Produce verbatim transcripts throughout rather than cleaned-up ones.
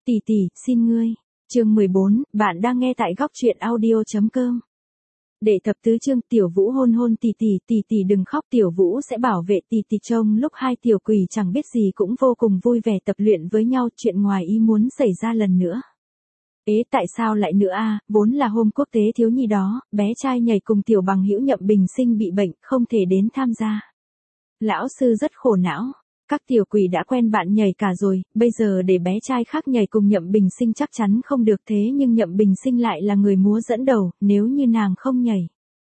Tỷ tỷ, xin ngươi. Chương mười bốn, bạn đang nghe tại góc truyện audio chấm com. Đệ thập tứ chương, Tiểu Vũ hôn hôn tỷ tỷ, tỷ tỷ đừng khóc, Tiểu Vũ sẽ bảo vệ tỷ tỷ. Trông lúc hai tiểu quỷ chẳng biết gì cũng vô cùng vui vẻ tập luyện với nhau, chuyện ngoài ý muốn xảy ra lần nữa. Ế, tại sao lại nữa a? Vốn là hôm quốc tế thiếu nhi đó, bé trai nhảy cùng tiểu bằng hữu Nhậm Bình Sinh bị bệnh, không thể đến tham gia. Lão sư rất khổ não. Các tiểu quỷ đã quen bạn nhảy cả rồi, bây giờ để bé trai khác nhảy cùng Nhậm Bình Sinh chắc chắn không được, thế nhưng Nhậm Bình Sinh lại là người múa dẫn đầu, nếu như nàng không nhảy,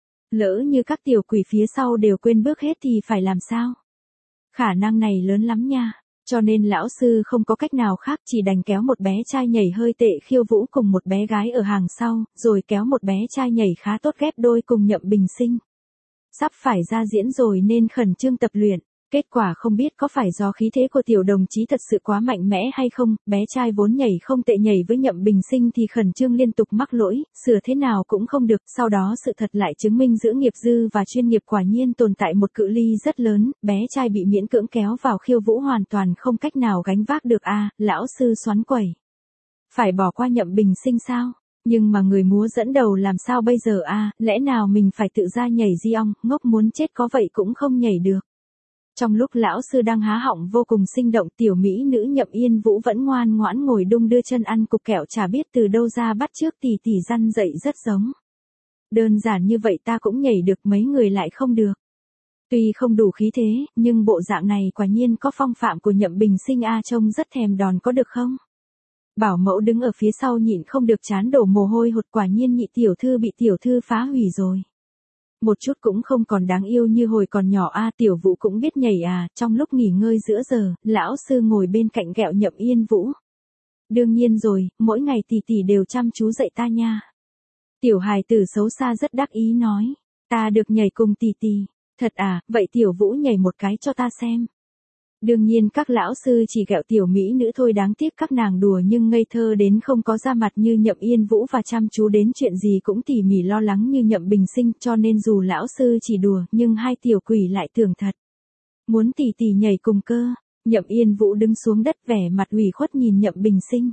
lỡ như các tiểu quỷ phía sau đều quên bước hết thì phải làm sao? Khả năng này lớn lắm nha, cho nên lão sư không có cách nào khác, chỉ đành kéo một bé trai nhảy hơi tệ khiêu vũ cùng một bé gái ở hàng sau, rồi kéo một bé trai nhảy khá tốt ghép đôi cùng Nhậm Bình Sinh. Sắp phải ra diễn rồi nên khẩn trương tập luyện. Kết quả không biết có phải do khí thế của tiểu đồng chí thật sự quá mạnh mẽ hay không, bé trai vốn nhảy không tệ nhảy với Nhậm Bình Sinh thì khẩn trương liên tục mắc lỗi, sửa thế nào cũng không được, sau đó sự thật lại chứng minh giữa nghiệp dư và chuyên nghiệp quả nhiên tồn tại một cự ly rất lớn, bé trai bị miễn cưỡng kéo vào khiêu vũ hoàn toàn không cách nào gánh vác được a, lão sư xoắn quẩy. Phải bỏ qua Nhậm Bình Sinh sao? Nhưng mà người múa dẫn đầu làm sao bây giờ a, lẽ nào mình phải tự ra nhảy di ong, ngốc muốn chết có vậy cũng không nhảy được. Trong lúc lão sư đang há họng vô cùng sinh động, tiểu mỹ nữ Nhậm Yên Vũ vẫn ngoan ngoãn ngồi đung đưa chân ăn cục kẹo, chả biết từ đâu ra bắt chước tỷ tỷ răn dậy rất giống. Đơn giản như vậy ta cũng nhảy được, mấy người lại không được. Tuy không đủ khí thế, nhưng bộ dạng này quả nhiên có phong phạm của Nhậm Bình Sinh a, trông rất thèm đòn, có được không? Bảo mẫu đứng ở phía sau nhịn không được chán đổ mồ hôi hột, quả nhiên nhị tiểu thư bị tiểu thư phá hủy rồi. Một chút cũng không còn đáng yêu như hồi còn nhỏ a, Tiểu Vũ cũng biết nhảy à, trong lúc nghỉ ngơi giữa giờ, lão sư ngồi bên cạnh ghẹo Nhậm Yên Vũ. Đương nhiên rồi, mỗi ngày tỷ tỷ đều chăm chú dạy ta nha. Tiểu hài tử xấu xa rất đắc ý nói, ta được nhảy cùng tỷ tỷ, thật à, vậy Tiểu Vũ nhảy một cái cho ta xem. Đương nhiên các lão sư chỉ ghẹo tiểu mỹ nữ thôi, đáng tiếc các nàng đùa nhưng ngây thơ đến không có da mặt như Nhậm Yên Vũ và chăm chú đến chuyện gì cũng tỉ mỉ lo lắng như Nhậm Bình Sinh, cho nên dù lão sư chỉ đùa nhưng hai tiểu quỷ lại tưởng thật. Muốn tỷ tỷ nhảy cùng cơ. Nhậm Yên Vũ đứng xuống đất vẻ mặt ủy khuất nhìn Nhậm Bình Sinh.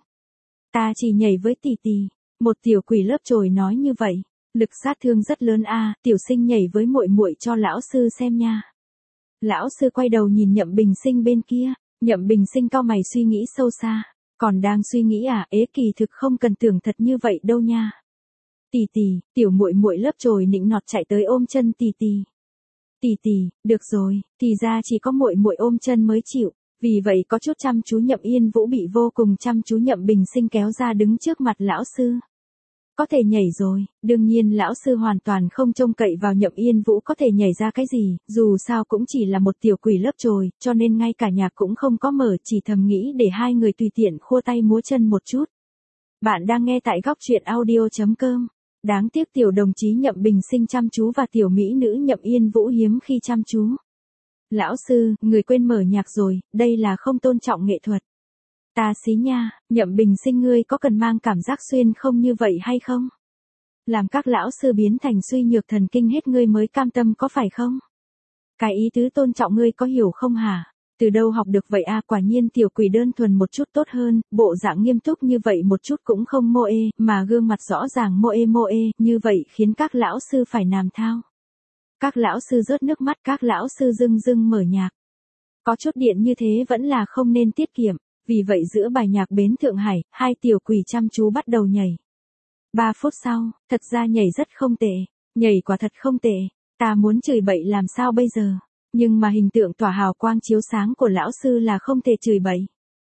Ta chỉ nhảy với tỷ tỷ. Một tiểu quỷ lớp chồi nói như vậy. Lực sát thương rất lớn a, tiểu Sinh nhảy với muội muội cho lão sư xem nha. Lão sư quay đầu nhìn Nhậm Bình Sinh bên kia, Nhậm Bình Sinh cau mày suy nghĩ sâu xa, còn đang suy nghĩ à, ế kỳ thực không cần tưởng thật như vậy đâu nha. Tỷ tỷ, tiểu muội muội lớp chồi nịnh nọt chạy tới ôm chân tỷ tỷ. Tỷ tỷ, được rồi, thì ra chỉ có muội muội ôm chân mới chịu, vì vậy có chút chăm chú Nhậm Yên Vũ bị vô cùng chăm chú Nhậm Bình Sinh kéo ra đứng trước mặt lão sư. Có thể nhảy rồi, đương nhiên lão sư hoàn toàn không trông cậy vào Nhậm Yên Vũ có thể nhảy ra cái gì, dù sao cũng chỉ là một tiểu quỷ lớp chồi, cho nên ngay cả nhạc cũng không có mở, chỉ thầm nghĩ để hai người tùy tiện khua tay múa chân một chút. Bạn đang nghe tại góc truyện audio chấm com. Đáng tiếc tiểu đồng chí Nhậm Bình Sinh chăm chú và tiểu mỹ nữ Nhậm Yên Vũ hiếm khi chăm chú. Lão sư, người quên mở nhạc rồi, đây là không tôn trọng nghệ thuật. Ta xí nha, Nhậm Bình Sinh ngươi có cần mang cảm giác xuyên không như vậy hay không? Làm các lão sư biến thành suy nhược thần kinh hết ngươi mới cam tâm có phải không? Cái ý tứ tôn trọng ngươi có hiểu không hả? Từ đâu học được vậy a, quả nhiên tiểu quỷ đơn thuần một chút tốt hơn, bộ dạng nghiêm túc như vậy một chút cũng không mô ê, mà gương mặt rõ ràng mô ê mô ê, như vậy khiến các lão sư phải nàm thao. Các lão sư rớt nước mắt, các lão sư rưng rưng mở nhạc. Có chút điện như thế vẫn là không nên tiết kiệm. Vì vậy giữa bài nhạc Bến Thượng Hải, hai tiểu quỷ chăm chú bắt đầu nhảy. Ba phút sau, thật ra nhảy rất không tệ, nhảy quả thật không tệ, ta muốn chửi bậy làm sao bây giờ, nhưng mà hình tượng tỏa hào quang chiếu sáng của lão sư là không thể chửi bậy.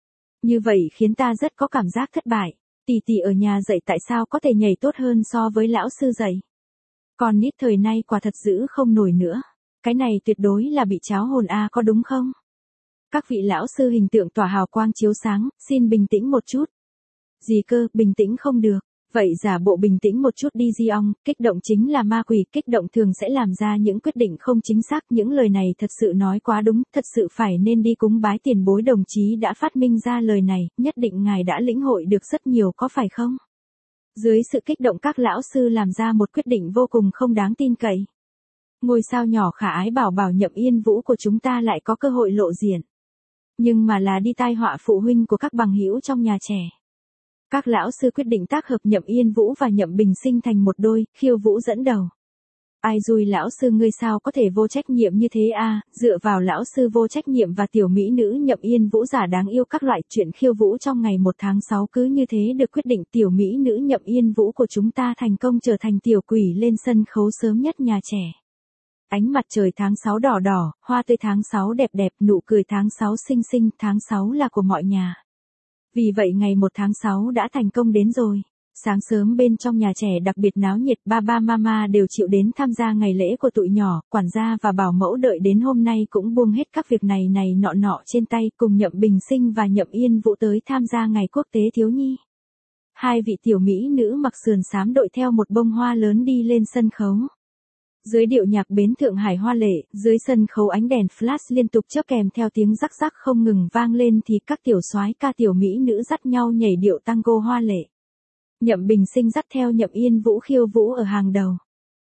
Như vậy khiến ta rất có cảm giác thất bại, tỷ tỷ ở nhà dạy tại sao có thể nhảy tốt hơn so với lão sư dạy. Còn nít thời nay quả thật giữ không nổi nữa, cái này tuyệt đối là bị cháo hồn a, có đúng không? Các vị lão sư hình tượng tỏa hào quang chiếu sáng, xin bình tĩnh một chút. Gì cơ, bình tĩnh không được. Vậy giả bộ bình tĩnh một chút đi di ong, kích động chính là ma quỷ, kích động thường sẽ làm ra những quyết định không chính xác. Những lời này thật sự nói quá đúng, thật sự phải nên đi cúng bái tiền bối đồng chí đã phát minh ra lời này, nhất định ngài đã lĩnh hội được rất nhiều có phải không? Dưới sự kích động các lão sư làm ra một quyết định vô cùng không đáng tin cậy. Ngôi sao nhỏ khả ái bảo bảo Nhậm Yên Vũ của chúng ta lại có cơ hội lộ diện. Nhưng mà là đi tai họa phụ huynh của các bằng hữu trong nhà trẻ. Các lão sư quyết định tác hợp Nhậm Yên Vũ và Nhậm Bình Sinh thành một đôi, Khiêu Vũ dẫn đầu. Ai dùi lão sư ngươi sao có thể vô trách nhiệm như thế a? Dựa vào lão sư vô trách nhiệm và tiểu mỹ nữ Nhậm Yên Vũ giả đáng yêu các loại chuyện khiêu vũ trong ngày một tháng sáu cứ như thế được quyết định, tiểu mỹ nữ Nhậm Yên Vũ của chúng ta thành công trở thành tiểu quỷ lên sân khấu sớm nhất nhà trẻ. Ánh mặt trời tháng sáu đỏ đỏ, hoa tươi tháng sáu đẹp đẹp, nụ cười tháng sáu xinh xinh, tháng sáu là của mọi nhà. Vì vậy ngày một tháng sáu đã thành công đến rồi. Sáng sớm bên trong nhà trẻ đặc biệt náo nhiệt, ba ba mama đều chịu đến tham gia ngày lễ của tụi nhỏ, quản gia và bảo mẫu đợi đến hôm nay cũng buông hết các việc này này nọ nọ trên tay cùng Nhậm Bình Sinh và Nhậm Yên Vũ tới tham gia ngày quốc tế thiếu nhi. Hai vị tiểu mỹ nữ mặc sườn xám đội theo một bông hoa lớn đi lên sân khấu. Dưới điệu nhạc bến Thượng Hải hoa lệ, dưới sân khấu ánh đèn flash liên tục chớp kèm theo tiếng rắc rắc không ngừng vang lên thì các tiểu soái ca tiểu mỹ nữ dắt nhau nhảy điệu tango hoa lệ. Nhậm Bình Sinh dắt theo Nhậm Yên Vũ khiêu vũ ở hàng đầu.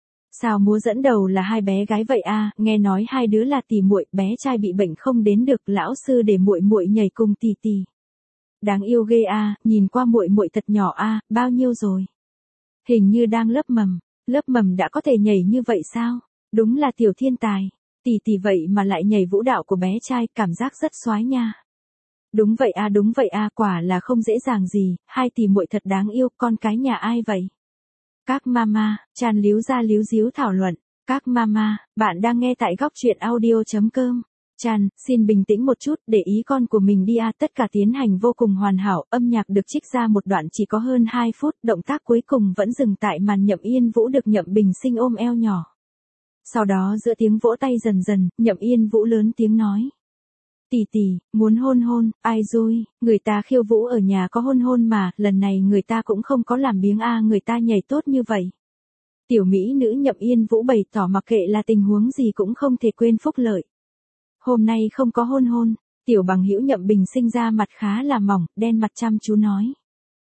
Sao múa dẫn đầu là hai bé gái vậy a? À, nghe nói hai đứa là tỉ muội, bé trai bị bệnh không đến được, lão sư để muội muội nhảy cùng tỉ tỉ. Đáng yêu ghê a, à, nhìn qua muội muội thật nhỏ a, à, bao nhiêu rồi? Hình như đang lớp mầm, lớp mầm đã có thể nhảy như vậy sao? Đúng là tiểu thiên tài. Tỉ tỉ vậy mà lại nhảy vũ đạo của bé trai, cảm giác rất xoái nha. Đúng vậy a, à, đúng vậy a, à, quả là không dễ dàng gì, hai tỷ muội thật đáng yêu, con cái nhà ai vậy? Các mama, tràn líu ra líu díu thảo luận. Các mama, bạn đang nghe tại góc truyện audio chấm com. Chan, xin bình tĩnh một chút, để ý con của mình đi a, à, tất cả tiến hành vô cùng hoàn hảo, âm nhạc được trích ra một đoạn chỉ có hơn hai phút, động tác cuối cùng vẫn dừng tại màn Nhậm Yên Vũ được Nhậm Bình Sinh ôm eo nhỏ. Sau đó giữa tiếng vỗ tay dần dần, Nhậm Yên Vũ lớn tiếng nói. Tỉ tỉ, muốn hôn hôn, ai dui, người ta khiêu vũ ở nhà có hôn hôn mà, lần này người ta cũng không có làm biếng a, à, người ta nhảy tốt như vậy. Tiểu mỹ nữ Nhậm Yên Vũ bày tỏ mặc kệ là tình huống gì cũng không thể quên phúc lợi. Hôm nay không có hôn hôn, tiểu bằng hữu Nhậm Bình Sinh ra mặt khá là mỏng, đen mặt chăm chú nói.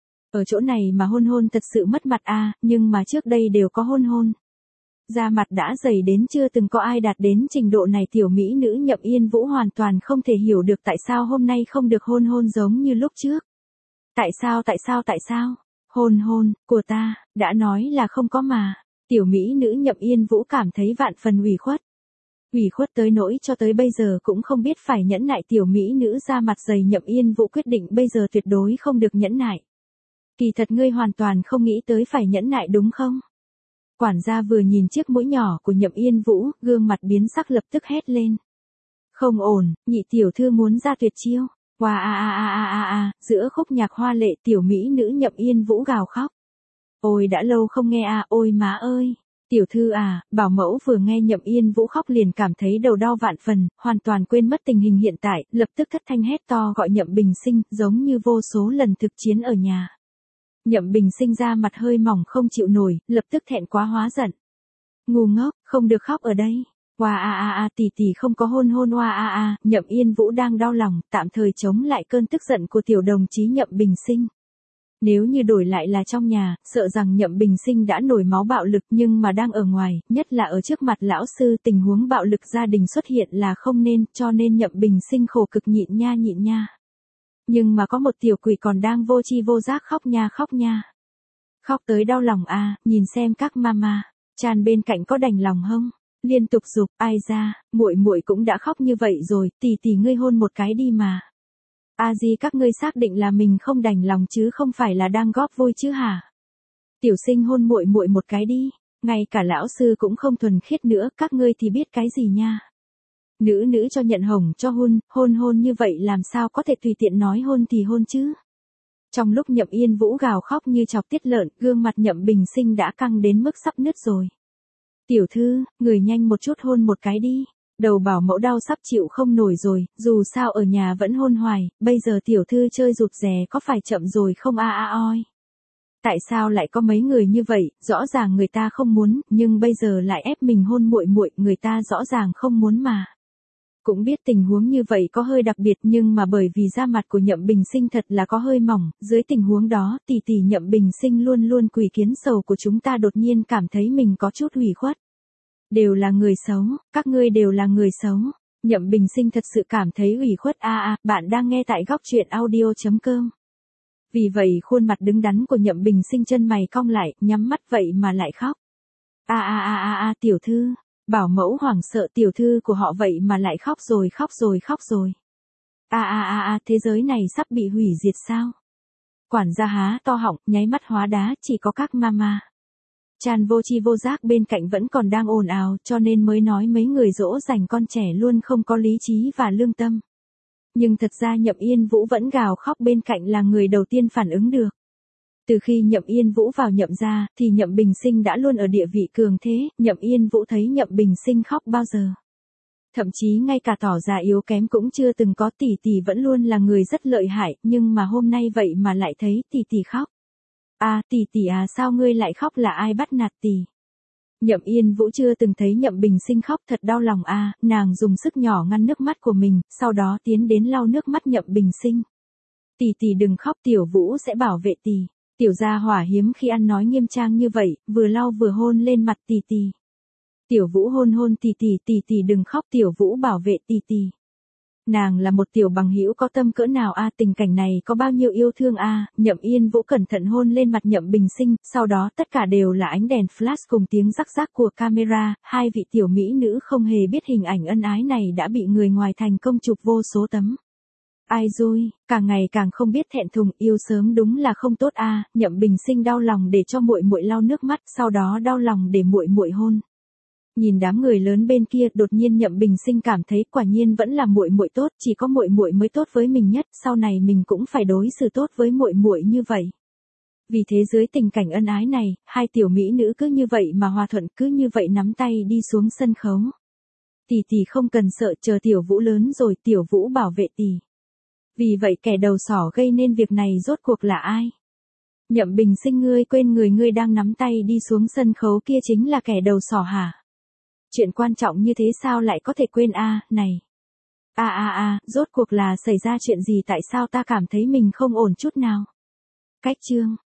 Ở chỗ này mà hôn hôn thật sự mất mặt a, à, nhưng mà trước đây đều có hôn hôn. Da mặt đã dày đến chưa từng có ai đạt đến trình độ này, tiểu mỹ nữ Nhậm Yên Vũ hoàn toàn không thể hiểu được tại sao hôm nay không được hôn hôn giống như lúc trước. Tại sao tại sao tại sao? Hôn hôn, của ta, đã nói là không có mà. Tiểu mỹ nữ Nhậm Yên Vũ cảm thấy vạn phần ủy khuất. Ủy khuất tới nỗi cho tới bây giờ cũng không biết phải nhẫn nại, tiểu mỹ nữ da mặt dày Nhậm Yên Vũ quyết định bây giờ tuyệt đối không được nhẫn nại. Kỳ thật ngươi hoàn toàn không nghĩ tới phải nhẫn nại đúng không? Quản gia vừa nhìn chiếc mũi nhỏ của Nhậm Yên Vũ, gương mặt biến sắc lập tức hét lên. Không ổn, nhị tiểu thư muốn ra tuyệt chiêu. Wow a a a a a a, giữa khúc nhạc hoa lệ tiểu mỹ nữ Nhậm Yên Vũ gào khóc. Ôi đã lâu không nghe à, ôi má ơi. Tiểu thư à, bảo mẫu vừa nghe Nhậm Yên Vũ khóc liền cảm thấy đầu đau vạn phần, hoàn toàn quên mất tình hình hiện tại, lập tức thất thanh hét to gọi Nhậm Bình Sinh, giống như vô số lần thực chiến ở nhà. Nhậm Bình Sinh ra mặt hơi mỏng không chịu nổi, lập tức thẹn quá hóa giận. Ngu ngốc, không được khóc ở đây. Oa a a a, tỷ tỷ không có hôn hôn oa a a, Nhậm Yên Vũ đang đau lòng, tạm thời chống lại cơn tức giận của tiểu đồng chí Nhậm Bình Sinh. Nếu như đổi lại là trong nhà, sợ rằng Nhậm Bình Sinh đã nổi máu bạo lực, nhưng mà đang ở ngoài, nhất là ở trước mặt lão sư, tình huống bạo lực gia đình xuất hiện là không nên, cho nên Nhậm Bình Sinh khổ cực nhịn nha nhịn nha. Nhưng mà có một tiểu quỷ còn đang vô tri vô giác khóc nha khóc nha. Khóc tới đau lòng a, à, nhìn xem các mama, Chan bên cạnh có đành lòng không? Liên tục giục, ai ra, muội muội cũng đã khóc như vậy rồi, tỷ tỷ ngươi hôn một cái đi mà. A di các ngươi xác định là mình không đành lòng chứ không phải là đang góp vui chứ hả? Tiểu sinh hôn muội muội một cái đi, ngay cả lão sư cũng không thuần khiết nữa, các ngươi thì biết cái gì nha. Nữ nữ cho nhận hồng cho hôn, hôn hôn như vậy làm sao có thể tùy tiện nói hôn thì hôn chứ. Trong lúc Nhậm Yên Vũ gào khóc như chọc tiết lợn, gương mặt Nhậm Bình Sinh đã căng đến mức sắp nứt rồi. Tiểu thư, người nhanh một chút hôn một cái đi. Đầu bảo mẫu đau sắp chịu không nổi rồi, dù sao ở nhà vẫn hôn hoài, bây giờ tiểu thư chơi rụt rè có phải chậm rồi không a a oi. Tại sao lại có mấy người như vậy, rõ ràng người ta không muốn, nhưng bây giờ lại ép mình hôn muội muội, người ta rõ ràng không muốn mà. Cũng biết tình huống như vậy có hơi đặc biệt nhưng mà bởi vì da mặt của Nhậm Bình Sinh thật là có hơi mỏng, dưới tình huống đó tỷ tỷ Nhậm Bình Sinh luôn luôn quỷ kiến sầu của chúng ta đột nhiên cảm thấy mình có chút ủy khuất. Đều là người xấu, các ngươi đều là người xấu. Nhậm Bình Sinh thật sự cảm thấy ủy khuất a a, bạn đang nghe tại góc truyện audio chấm com. Vì vậy khuôn mặt đứng đắn của Nhậm Bình Sinh chân mày cong lại, nhắm mắt vậy mà lại khóc. A a a a a tiểu thư, bảo mẫu hoảng sợ tiểu thư của họ vậy mà lại khóc rồi khóc rồi khóc rồi. A a a a thế giới này sắp bị hủy diệt sao? Quản gia há to họng, nháy mắt hóa đá, chỉ có các mama. Chan vô chi vô giác bên cạnh vẫn còn đang ồn ào, cho nên mới nói mấy người dỗ dành con trẻ luôn không có lý trí và lương tâm. Nhưng thật ra Nhậm Yên Vũ vẫn gào khóc bên cạnh là người đầu tiên phản ứng được. Từ khi Nhậm Yên Vũ vào Nhậm gia, thì Nhậm Bình Sinh đã luôn ở địa vị cường thế, Nhậm Yên Vũ thấy Nhậm Bình Sinh khóc bao giờ. Thậm chí ngay cả tỏ ra yếu kém cũng chưa từng có, tỷ tỷ vẫn luôn là người rất lợi hại, nhưng mà hôm nay vậy mà lại thấy tỷ tỷ khóc. À tỷ tỷ à, sao ngươi lại khóc, là ai bắt nạt tỷ? Nhậm Yên Vũ chưa từng thấy Nhậm Bình Sinh khóc, thật đau lòng a, à, nàng dùng sức nhỏ ngăn nước mắt của mình, sau đó tiến đến lau nước mắt Nhậm Bình Sinh. Tỷ tỷ đừng khóc, Tiểu Vũ sẽ bảo vệ tỷ. Tiểu gia hỏa hiếm khi ăn nói nghiêm trang như vậy, vừa lau vừa hôn lên mặt tỷ tỷ. Tiểu Vũ hôn hôn tỷ tỷ, tỷ tỷ đừng khóc, Tiểu Vũ bảo vệ tỷ tỷ. Nàng là một tiểu bằng hữu có tâm cỡ nào a, à, tình cảnh này có bao nhiêu yêu thương a, à, Nhậm Yên Vũ cẩn thận hôn lên mặt Nhậm Bình Sinh, sau đó tất cả đều là ánh đèn flash cùng tiếng rắc rắc của camera, hai vị tiểu mỹ nữ không hề biết hình ảnh ân ái này đã bị người ngoài thành công chụp vô số tấm. Ai dui, càng ngày càng không biết thẹn thùng, yêu sớm đúng là không tốt a, à, Nhậm Bình Sinh đau lòng để cho muội muội lau nước mắt, sau đó đau lòng để muội muội hôn. Nhìn đám người lớn bên kia, đột nhiên Nhậm Bình Sinh cảm thấy quả nhiên vẫn là muội muội tốt, chỉ có muội muội mới tốt với mình nhất, sau này mình cũng phải đối xử tốt với muội muội như vậy. Vì thế dưới tình cảnh ân ái này, hai tiểu mỹ nữ cứ như vậy mà hòa thuận, cứ như vậy nắm tay đi xuống sân khấu. Tỷ tỷ không cần sợ, chờ Tiểu Vũ lớn rồi Tiểu Vũ bảo vệ tỷ. Vì vậy kẻ đầu sỏ gây nên việc này rốt cuộc là ai? Nhậm Bình Sinh, ngươi quên người ngươi đang nắm tay đi xuống sân khấu kia chính là kẻ đầu sỏ hả? Chuyện quan trọng như thế sao lại có thể quên a, à, này. A a a, rốt cuộc là xảy ra chuyện gì, tại sao ta cảm thấy mình không ổn chút nào? Cách chương